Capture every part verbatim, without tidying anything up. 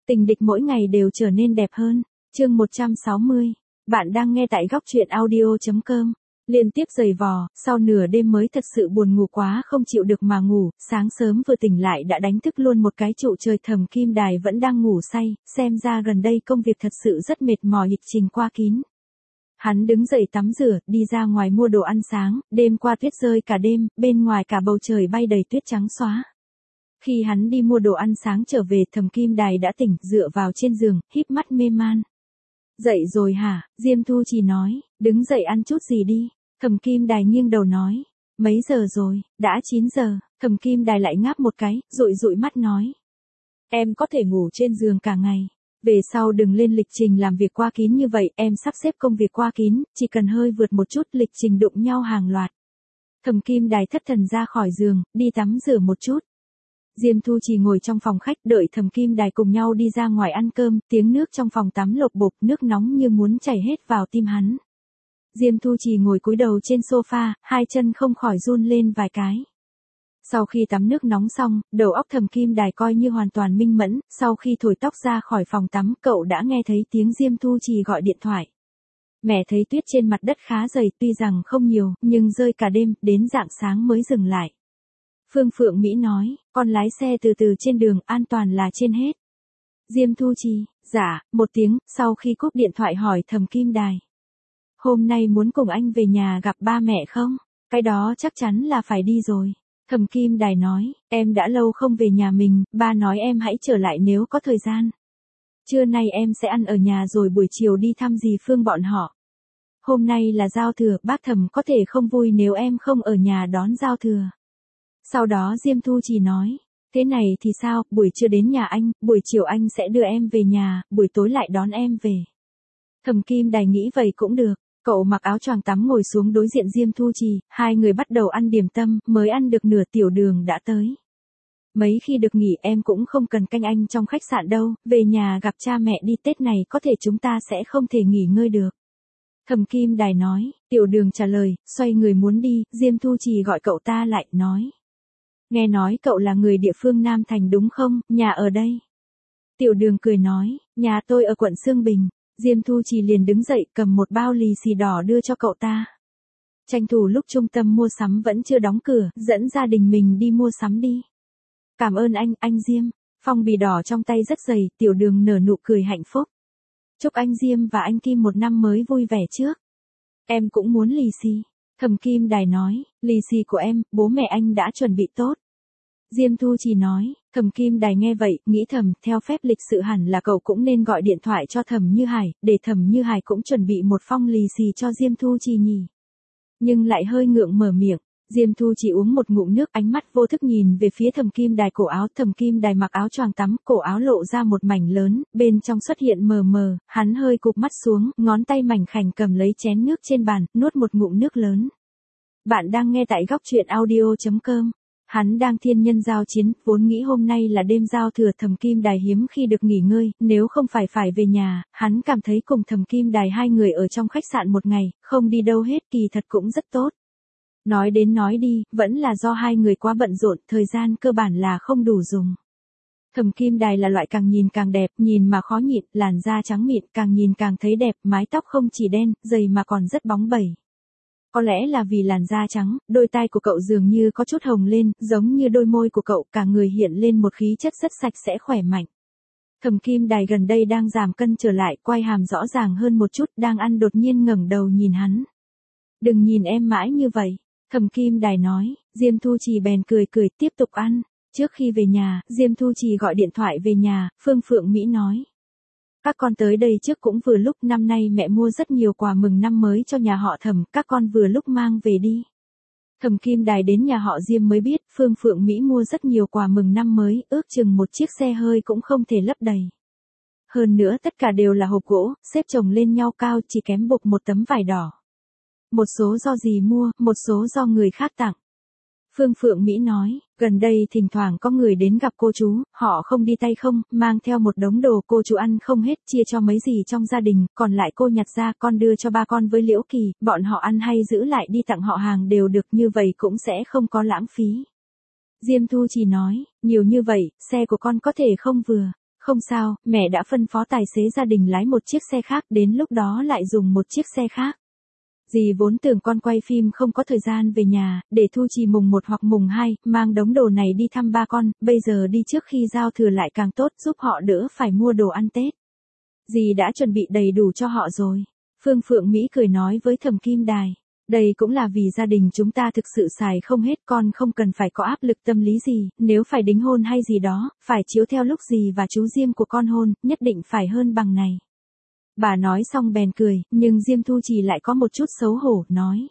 Tình địch mỗi ngày đều trở nên đẹp hơn. Chương một trăm sáu mươi. Bạn đang nghe tại góc truyện audio chấm com. Liên tiếp giày vò, sau nửa đêm mới thật sự buồn ngủ quá không chịu được mà ngủ, sáng sớm vừa tỉnh lại đã đánh thức luôn một cái trụ trời. Thẩm Kim Đài vẫn đang ngủ say, xem ra gần đây công việc thật sự rất mệt mỏi. Lịch trình qua kín. Hắn đứng dậy tắm rửa, đi ra ngoài mua đồ ăn sáng, đêm qua tuyết rơi cả đêm, bên ngoài cả bầu trời bay đầy tuyết trắng xóa. Khi hắn đi mua đồ ăn sáng trở về, Thẩm Kim Đài đã tỉnh, dựa vào trên giường, híp mắt mê man. Dậy rồi hả? Diêm Thu Trì nói, đứng dậy ăn chút gì đi. Thẩm Kim Đài nghiêng đầu nói, mấy giờ rồi? Đã chín giờ. Thẩm Kim Đài lại ngáp một cái, dụi dụi mắt nói, em có thể ngủ trên giường cả ngày. Về sau đừng lên lịch trình làm việc qua kín như vậy, em sắp xếp công việc qua kín, chỉ cần hơi vượt một chút lịch trình đụng nhau hàng loạt. Thẩm Kim Đài thất thần ra khỏi giường, đi tắm rửa một chút. Diêm Thu Trì ngồi trong phòng khách đợi Thẩm Kim Đài cùng nhau đi ra ngoài ăn cơm, tiếng nước trong phòng tắm lộp bộp, nước nóng như muốn chảy hết vào tim hắn. Diêm Thu Trì ngồi cúi đầu trên sofa, hai chân không khỏi run lên vài cái. Sau khi tắm nước nóng xong, đầu óc Thẩm Kim Đài coi như hoàn toàn minh mẫn, sau khi thổi tóc ra khỏi phòng tắm, cậu đã nghe thấy tiếng Diêm Thu Trì gọi điện thoại. Mẹ thấy tuyết trên mặt đất khá dày, tuy rằng không nhiều, nhưng rơi cả đêm, đến rạng sáng mới dừng lại. Phương Phượng Mỹ nói, con lái xe từ từ trên đường, an toàn là trên hết. Diêm Thu Trì, dạ, một tiếng, sau khi cúp điện thoại hỏi Thẩm Kim Đài. Hôm nay muốn cùng anh về nhà gặp ba mẹ không? Cái đó chắc chắn là phải đi rồi. Thẩm Kim Đài nói, em đã lâu không về nhà mình, ba nói em hãy trở lại nếu có thời gian. Trưa nay em sẽ ăn ở nhà rồi buổi chiều đi thăm dì Phương bọn họ. Hôm nay là giao thừa, bác Thẩm có thể không vui nếu em không ở nhà đón giao thừa. Sau đó Diêm Thu Trì nói, thế này thì sao, buổi trưa đến nhà anh, buổi chiều anh sẽ đưa em về nhà, buổi tối lại đón em về. Thẩm Kim Đài nghĩ vậy cũng được. Cậu mặc áo choàng tắm ngồi xuống đối diện Diêm Thu Trì, hai người bắt đầu ăn điểm tâm, mới ăn được nửa Tiểu Đường đã tới. Mấy khi được nghỉ em cũng không cần canh anh trong khách sạn đâu, về nhà gặp cha mẹ đi, Tết này có thể chúng ta sẽ không thể nghỉ ngơi được. Thẩm Kim Đài nói, Tiểu Đường trả lời, xoay người muốn đi, Diêm Thu Trì gọi cậu ta lại, nói. Nghe nói cậu là người địa phương Nam Thành đúng không, nhà ở đây. Tiểu Đường cười nói, nhà tôi ở quận Xương Bình. Diêm Thu Trì liền đứng dậy cầm một bao lì xì đỏ đưa cho cậu ta. Tranh thủ lúc trung tâm mua sắm vẫn chưa đóng cửa, dẫn gia đình mình đi mua sắm đi. Cảm ơn anh, anh Diêm. Phong bì đỏ trong tay rất dày, Tiểu Đường nở nụ cười hạnh phúc. Chúc anh Diêm và anh Kim một năm mới vui vẻ trước. Em cũng muốn lì xì. Thẩm Kim Đài nói, lì xì của em, bố mẹ anh đã chuẩn bị tốt. Diêm Thu Trì nói, Thẩm Kim Đài nghe vậy, nghĩ thầm, theo phép lịch sự hẳn là cậu cũng nên gọi điện thoại cho Thẩm Như Hải, để Thẩm Như Hải cũng chuẩn bị một phong lì xì cho Diêm Thu Trì nhỉ. Nhưng lại hơi ngượng mở miệng, Diêm Thu Trì uống một ngụm nước, ánh mắt vô thức nhìn về phía Thẩm Kim Đài. Cổ áo Thẩm Kim Đài mặc áo choàng tắm, cổ áo lộ ra một mảnh lớn, bên trong xuất hiện mờ mờ, hắn hơi cụp mắt xuống, ngón tay mảnh khảnh cầm lấy chén nước trên bàn, nuốt một ngụm nước lớn. Bạn đang nghe tại góc truyện audio chấm com. Hắn đang thiên nhân giao chiến, vốn nghĩ hôm nay là đêm giao thừa, Thẩm Kim Đài hiếm khi được nghỉ ngơi, nếu không phải phải về nhà, hắn cảm thấy cùng Thẩm Kim Đài hai người ở trong khách sạn một ngày, không đi đâu hết, kỳ thật cũng rất tốt. Nói đến nói đi, vẫn là do hai người quá bận rộn, thời gian cơ bản là không đủ dùng. Thẩm Kim Đài là loại càng nhìn càng đẹp, nhìn mà khó nhịn, làn da trắng mịn, càng nhìn càng thấy đẹp, mái tóc không chỉ đen, dày mà còn rất bóng bẩy. Có lẽ là vì làn da trắng, đôi tai của cậu dường như có chút hồng lên, giống như đôi môi của cậu, cả người hiện lên một khí chất rất sạch sẽ khỏe mạnh. Thẩm Kim Đài gần đây đang giảm cân trở lại, quai hàm rõ ràng hơn một chút, đang ăn đột nhiên ngẩng đầu nhìn hắn. Đừng nhìn em mãi như vậy. Thẩm Kim Đài nói, Diêm Thu Trì bèn cười cười tiếp tục ăn. Trước khi về nhà, Diêm Thu Trì gọi điện thoại về nhà, Phương Phượng Mỹ nói. Các con tới đây trước cũng vừa lúc, năm nay mẹ mua rất nhiều quà mừng năm mới cho nhà họ Thẩm, các con vừa lúc mang về đi. Thẩm Kim Đài đến nhà họ Diêm mới biết, Phương Phượng Mỹ mua rất nhiều quà mừng năm mới, ước chừng một chiếc xe hơi cũng không thể lấp đầy. Hơn nữa tất cả đều là hộp gỗ, xếp chồng lên nhau cao, chỉ kém buộc một tấm vải đỏ. Một số do dì mua, một số do người khác tặng. Phương Phượng Mỹ nói, gần đây thỉnh thoảng có người đến gặp cô chú, họ không đi tay không, mang theo một đống đồ, cô chú ăn không hết, chia cho mấy dì trong gia đình, còn lại cô nhặt ra, con đưa cho ba con với Liễu Kỳ, bọn họ ăn hay giữ lại đi tặng họ hàng đều được, như vậy cũng sẽ không có lãng phí. Diêm Thu Trì nói, nhiều như vậy, xe của con có thể không vừa, Không sao, mẹ đã phân phó tài xế gia đình lái một chiếc xe khác, đến lúc đó lại dùng một chiếc xe khác. Dì vốn tưởng con quay phim không có thời gian về nhà, để Thu Trì mùng một hoặc mùng hai, mang đống đồ này đi thăm ba con, bây giờ đi trước khi giao thừa lại càng tốt, giúp họ đỡ phải mua đồ ăn Tết. Dì đã chuẩn bị đầy đủ cho họ rồi. Phương Phượng Mỹ cười nói với Thẩm Kim Đài. Đây cũng là vì gia đình chúng ta thực sự xài không hết, con không cần phải có áp lực tâm lý gì, nếu phải đính hôn hay gì đó, phải chiếu theo lúc dì và chú Diêm của con hôn, nhất định phải hơn bằng này. Bà nói xong bèn cười, nhưng Diêm Thu Trì lại có một chút xấu hổ, nói.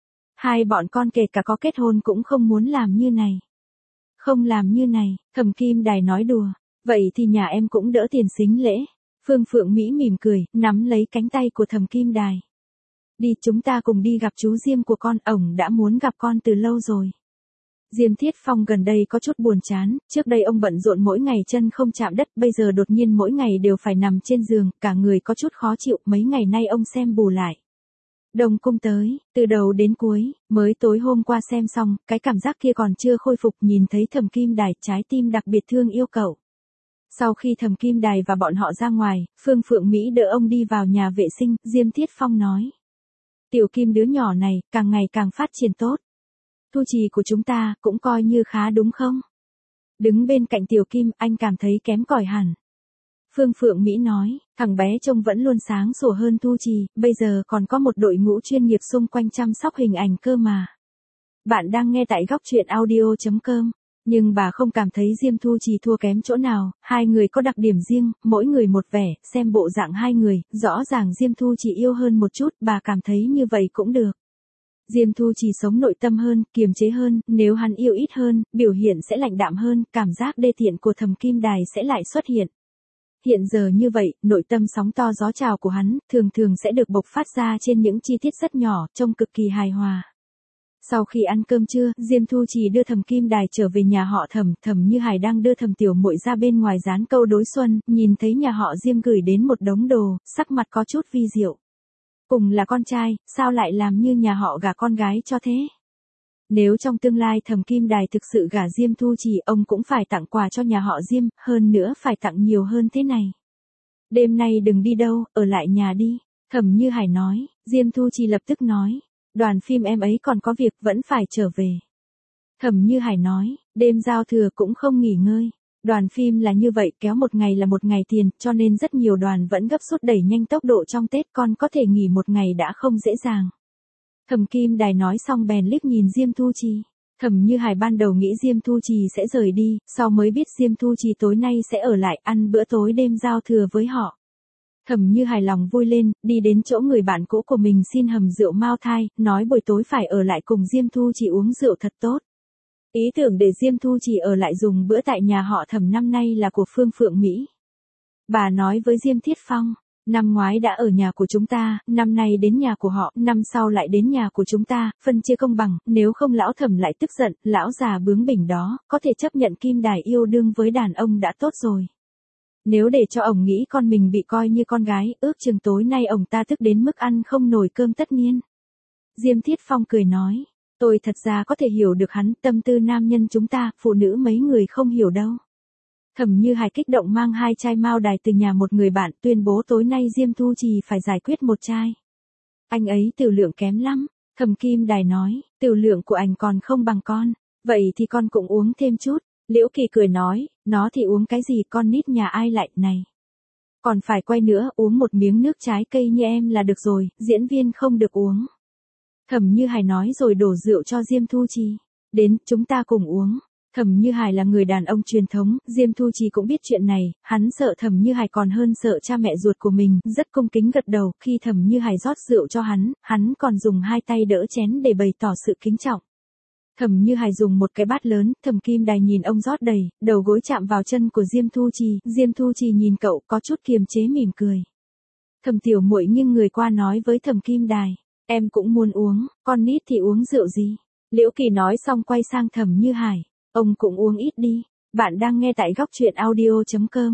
Hai bọn con kể cả có kết hôn cũng không muốn làm như này. Không làm như này, Thẩm Kim Đài nói đùa, vậy thì nhà em cũng đỡ tiền sính lễ. Phương Phượng Mỹ mỉm cười, nắm lấy cánh tay của Thẩm Kim Đài. Đi, chúng ta cùng đi gặp chú Diêm của con, ổng đã muốn gặp con từ lâu rồi. Diêm Thiết Phong gần đây có chút buồn chán, trước đây ông bận rộn mỗi ngày chân không chạm đất, bây giờ đột nhiên mỗi ngày đều phải nằm trên giường, cả người có chút khó chịu, mấy ngày nay ông xem bù lại. Đông Cung tới, từ đầu đến cuối, mới tối hôm qua xem xong, cái cảm giác kia còn chưa khôi phục, nhìn thấy Thẩm Kim Đài, trái tim đặc biệt thương yêu cậu. Sau khi Thẩm Kim Đài và bọn họ ra ngoài, Phương Phượng Mỹ đỡ ông đi vào nhà vệ sinh, Diêm Thiết Phong nói. Tiểu Kim đứa nhỏ này, càng ngày càng phát triển tốt. Thu Trì của chúng ta, cũng coi như khá đúng không? Đứng bên cạnh Tiểu Kim, anh cảm thấy kém cỏi hẳn. Phương Phượng Mỹ nói, thằng bé trông vẫn luôn sáng sủa hơn Thu Trì, bây giờ còn có một đội ngũ chuyên nghiệp xung quanh chăm sóc hình ảnh cơ mà. Bạn đang nghe tại góc truyện audio chấm com. Nhưng bà không cảm thấy Diêm Thu Trì thua kém chỗ nào, hai người có đặc điểm riêng, mỗi người một vẻ, xem bộ dạng hai người, rõ ràng Diêm Thu Trì yêu hơn một chút, bà cảm thấy như vậy cũng được. Diêm Thu Trì sống nội tâm hơn, kiềm chế hơn, nếu hắn yêu ít hơn, biểu hiện sẽ lạnh đạm hơn, cảm giác đê tiện của Thẩm Kim Đài sẽ lại xuất hiện. Hiện giờ như vậy, nội tâm sóng to gió trào của hắn, thường thường sẽ được bộc phát ra trên những chi tiết rất nhỏ, trông cực kỳ hài hòa. Sau khi ăn cơm trưa, Diêm Thu Trì đưa Thẩm Kim Đài trở về nhà họ Thẩm, Thẩm Như Hải đang đưa Thẩm Tiểu Muội ra bên ngoài dán câu đối xuân, nhìn thấy nhà họ Diêm gửi đến một đống đồ, sắc mặt có chút vi diệu. Cùng là con trai, sao lại làm như nhà họ gả con gái cho thế? Nếu trong tương lai Thẩm Kim Đài thực sự gả Diêm Thu Trì, ông cũng phải tặng quà cho nhà họ Diêm, hơn nữa phải tặng nhiều hơn thế này. Đêm nay đừng đi đâu, ở lại nhà đi, Thẩm Như Hải nói. Diêm Thu Trì lập tức nói. Đoàn phim em ấy còn có việc, vẫn phải trở về. Thẩm Như Hải nói, đêm giao thừa cũng không nghỉ ngơi. Đoàn phim là như vậy, kéo một ngày là một ngày tiền, cho nên rất nhiều đoàn vẫn gấp rút đẩy nhanh tốc độ trong Tết, con có thể nghỉ một ngày đã không dễ dàng. Thẩm Kim Đài nói xong bèn liếc nhìn Diêm Thu Trì. Thẩm Như Hải ban đầu nghĩ Diêm Thu Trì sẽ rời đi, sau mới biết Diêm Thu Trì tối nay sẽ ở lại ăn bữa tối đêm giao thừa với họ. Thẩm Như Hải lòng vui lên, đi đến chỗ người bạn cũ của mình xin hầm rượu Mao Thai, nói buổi tối phải ở lại cùng Diêm Thu Trì uống rượu thật tốt. Ý tưởng để Diêm Thu Trì ở lại dùng bữa tại nhà họ Thẩm năm nay là của Phương Phượng Mỹ. Bà nói với Diêm Thiết Phong, năm ngoái đã ở nhà của chúng ta, năm nay đến nhà của họ, năm sau lại đến nhà của chúng ta, phân chia công bằng, nếu không lão Thẩm lại tức giận, lão già bướng bỉnh đó, có thể chấp nhận Kim Đài yêu đương với đàn ông đã tốt rồi. Nếu để cho ổng nghĩ con mình bị coi như con gái, ước chừng tối nay ổng ta tức đến mức ăn không nổi cơm tất niên. Diêm Thiết Phong cười nói, tôi thật ra có thể hiểu được hắn, tâm tư nam nhân chúng ta, phụ nữ mấy người không hiểu đâu. Thẩm Như Hải kích động mang hai chai Mao Đài từ nhà một người bạn, tuyên bố tối nay Diêm Thu Trì phải giải quyết một chai. Anh ấy tiểu lượng kém lắm, Thẩm Kim Đài nói, tiểu lượng của anh còn không bằng con, vậy thì con cũng uống thêm chút. Liễu Kỳ cười nói, nó thì uống cái gì, con nít nhà ai lại, này. Còn phải quay nữa, uống một miếng nước trái cây như em là được rồi, diễn viên không được uống. Thẩm Như Hải nói rồi đổ rượu cho Diêm Thu Trì. Đến, chúng ta cùng uống. Thẩm Như Hải là người đàn ông truyền thống, Diêm Thu Trì cũng biết chuyện này, hắn sợ Thẩm Như Hải còn hơn sợ cha mẹ ruột của mình, rất cung kính gật đầu, khi Thẩm Như Hải rót rượu cho hắn, hắn còn dùng hai tay đỡ chén để bày tỏ sự kính trọng. Thẩm Như Hải dùng một cái bát lớn, Thẩm Kim Đài nhìn ông rót đầy, đầu gối chạm vào chân của Diêm Thu Trì, Diêm Thu Trì nhìn cậu có chút kiềm chế mỉm cười. Thẩm Tiểu Muội nghiêng người qua nói với Thẩm Kim Đài, em cũng muốn uống, con nít thì uống rượu gì? Liễu Kỳ nói xong quay sang Thẩm Như Hải, ông cũng uống ít đi, bạn đang nghe tại góc truyện audio chấm com.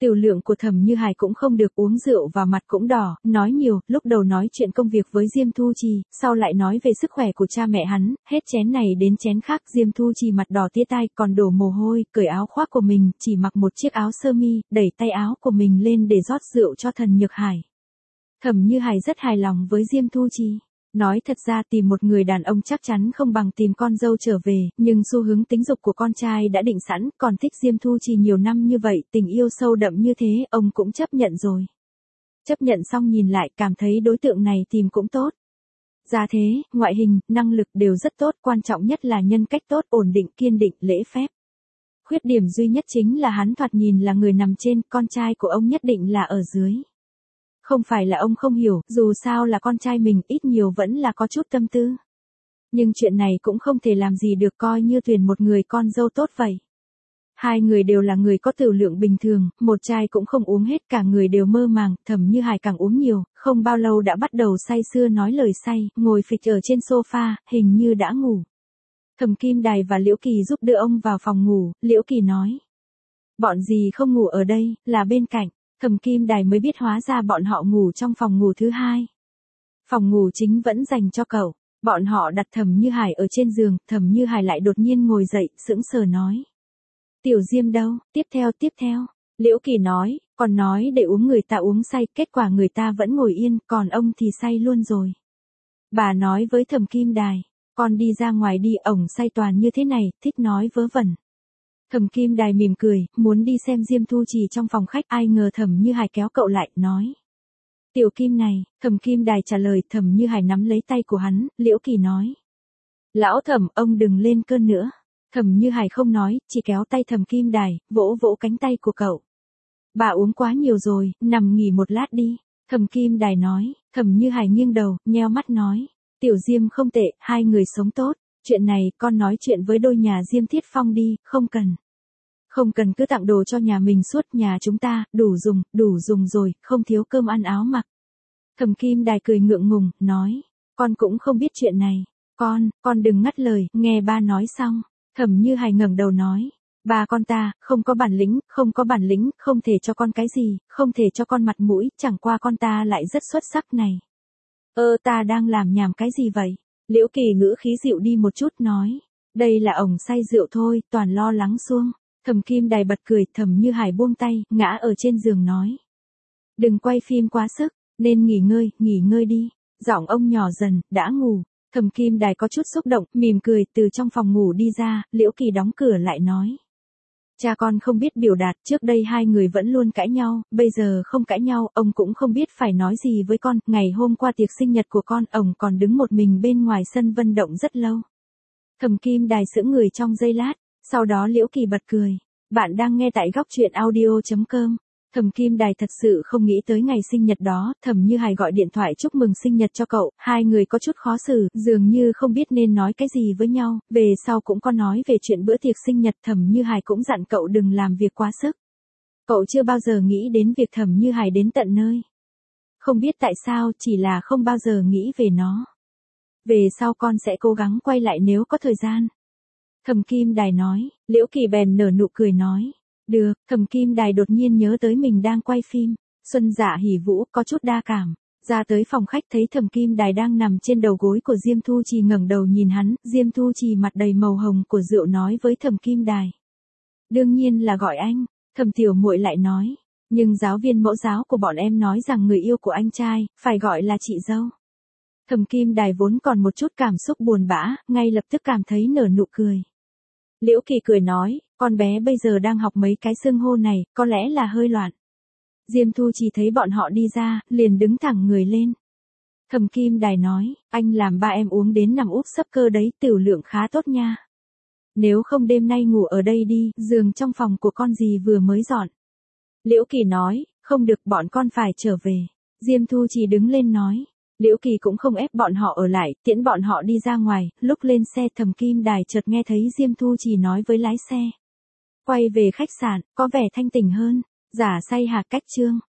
Tiểu lượng của Thẩm Như Hải cũng không được, uống rượu và mặt cũng đỏ, nói nhiều, lúc đầu nói chuyện công việc với Diêm Thu Trì, sau lại nói về sức khỏe của cha mẹ hắn, hết chén này đến chén khác. Diêm Thu Trì mặt đỏ tía tai, còn đổ mồ hôi, cởi áo khoác của mình, chỉ mặc một chiếc áo sơ mi, đẩy tay áo của mình lên để rót rượu cho Thần Nhược Hải. Thẩm Như Hải rất hài lòng với Diêm Thu Trì. Nói thật ra tìm một người đàn ông chắc chắn không bằng tìm con dâu trở về, nhưng xu hướng tính dục của con trai đã định sẵn, còn thích Diêm Thu Trì nhiều năm như vậy, tình yêu sâu đậm như thế, ông cũng chấp nhận rồi. Chấp nhận xong nhìn lại, cảm thấy đối tượng này tìm cũng tốt. Gia thế, ngoại hình, năng lực đều rất tốt, quan trọng nhất là nhân cách tốt, ổn định, kiên định, lễ phép. Khuyết điểm duy nhất chính là hắn thoạt nhìn là người nằm trên, con trai của ông nhất định là ở dưới. Không phải là ông không hiểu, dù sao là con trai mình, ít nhiều vẫn là có chút tâm tư. Nhưng chuyện này cũng không thể làm gì được, coi như tuyển một người con dâu tốt vậy. Hai người đều là người có tiểu lượng bình thường, một chai cũng không uống hết, cả người đều mơ màng. Thẩm Như Hải càng uống nhiều, không bao lâu đã bắt đầu say sưa nói lời say, ngồi phịch ở trên sofa, hình như đã ngủ. Thẩm Kim Đài và Liễu Kỳ giúp đưa ông vào phòng ngủ, Liễu Kỳ nói. Bọn gì không ngủ ở đây, là bên cạnh. Thẩm Kim Đài mới biết hóa ra bọn họ ngủ trong phòng ngủ thứ hai. Phòng ngủ chính vẫn dành cho cậu. Bọn họ đặt Thẩm Như Hải ở trên giường, Thẩm Như Hải lại đột nhiên ngồi dậy, sững sờ nói. Tiểu Diêm đâu, tiếp theo tiếp theo. Liễu Kỳ nói, còn nói để uống người ta uống say, kết quả người ta vẫn ngồi yên, còn ông thì say luôn rồi. Bà nói với Thẩm Kim Đài, con đi ra ngoài đi, ổng say toàn như thế này, thích nói vớ vẩn. Thẩm Kim Đài mỉm cười, muốn đi xem Diêm Thu Trì trong phòng khách, ai ngờ Thẩm Như Hải kéo cậu lại, nói. Tiểu Kim này, Thẩm Kim Đài trả lời, Thẩm Như Hải nắm lấy tay của hắn, Liễu Kỳ nói. Lão Thẩm, ông đừng lên cơn nữa. Thẩm Như Hải không nói, chỉ kéo tay Thẩm Kim Đài, vỗ vỗ cánh tay của cậu. Bà uống quá nhiều rồi, nằm nghỉ một lát đi. Thẩm Kim Đài nói, Thẩm Như Hải nghiêng đầu, nheo mắt nói. Tiểu Diêm không tệ, hai người sống tốt. Chuyện này, con nói chuyện với đôi nhà Diêm Thiết Phong đi, không cần. Không cần cứ tặng đồ cho nhà mình suốt, nhà chúng ta, đủ dùng, đủ dùng rồi, không thiếu cơm ăn áo mặc. Thẩm Kim Đài cười ngượng ngùng, nói, con cũng không biết chuyện này. Con, con đừng ngắt lời, nghe ba nói xong. Thẩm Như Hải ngẩng đầu nói, ba con ta, không có bản lĩnh, không có bản lĩnh, không thể cho con cái gì, không thể cho con mặt mũi, chẳng qua con ta lại rất xuất sắc này. Ơ ta đang làm nhảm cái gì vậy? Liễu Kỳ ngữ khí dịu đi một chút nói, đây là ổng say rượu thôi, toàn lo lắng xuông. Thẩm Kim Đài bật cười, Thẩm Như Hải buông tay, ngã ở trên giường nói. Đừng quay phim quá sức, nên nghỉ ngơi, nghỉ ngơi đi. Giọng ông nhỏ dần, đã ngủ. Thẩm Kim Đài có chút xúc động, mỉm cười, từ trong phòng ngủ đi ra, Liễu Kỳ đóng cửa lại nói. Cha con không biết biểu đạt, trước đây hai người vẫn luôn cãi nhau, bây giờ không cãi nhau, ông cũng không biết phải nói gì với con. Ngày hôm qua tiệc sinh nhật của con, ông còn đứng một mình bên ngoài sân vận động rất lâu. Thẩm Kim Đài sững người trong giây lát, sau đó Liễu Kỳ bật cười. Bạn đang nghe tại góc truyện audio chấm com. Thẩm Kim Đài thật sự không nghĩ tới ngày sinh nhật đó, Thẩm Như Hải gọi điện thoại chúc mừng sinh nhật cho cậu, hai người có chút khó xử, dường như không biết nên nói cái gì với nhau, về sau cũng có nói về chuyện bữa tiệc sinh nhật. Thẩm Như Hải cũng dặn cậu đừng làm việc quá sức. Cậu chưa bao giờ nghĩ đến việc Thẩm Như Hải đến tận nơi. Không biết tại sao, chỉ là không bao giờ nghĩ về nó. Về sau con sẽ cố gắng quay lại nếu có thời gian. Thẩm Kim Đài nói, Liễu Kỳ bèn nở nụ cười nói. Được, Thẩm Kim Đài đột nhiên nhớ tới mình đang quay phim. Xuân Dạ Hỉ Vũ có chút đa cảm. Ra tới phòng khách thấy Thẩm Kim Đài đang nằm trên đầu gối của Diêm Thu Trì, ngẩng đầu nhìn hắn. Diêm Thu Trì mặt đầy màu hồng của rượu nói với Thẩm Kim Đài. Đương nhiên là gọi anh. Thẩm Tiểu Muội lại nói. Nhưng giáo viên mẫu giáo của bọn em nói rằng người yêu của anh trai, phải gọi là chị dâu. Thẩm Kim Đài vốn còn một chút cảm xúc buồn bã, ngay lập tức cảm thấy nở nụ cười. Liễu Kỳ cười nói, con bé bây giờ đang học mấy cái xưng hô này, có lẽ là hơi loạn. Diêm Thu Trì thấy bọn họ đi ra, liền đứng thẳng người lên. Thẩm Kim Đài nói, anh làm ba em uống đến nằm úp sấp cơ đấy, tiểu lượng khá tốt nha. Nếu không đêm nay ngủ ở đây đi, giường trong phòng của con dì vừa mới dọn. Liễu Kỳ nói, không được, bọn con phải trở về. Diêm Thu Trì đứng lên nói. Liễu Kỳ cũng không ép bọn họ ở lại, tiễn bọn họ đi ra ngoài, lúc lên xe Thẩm Kim Đài chợt nghe thấy Diêm Thu Trì nói với lái xe. Quay về khách sạn, có vẻ thanh tỉnh hơn, giả say hạc cách trương.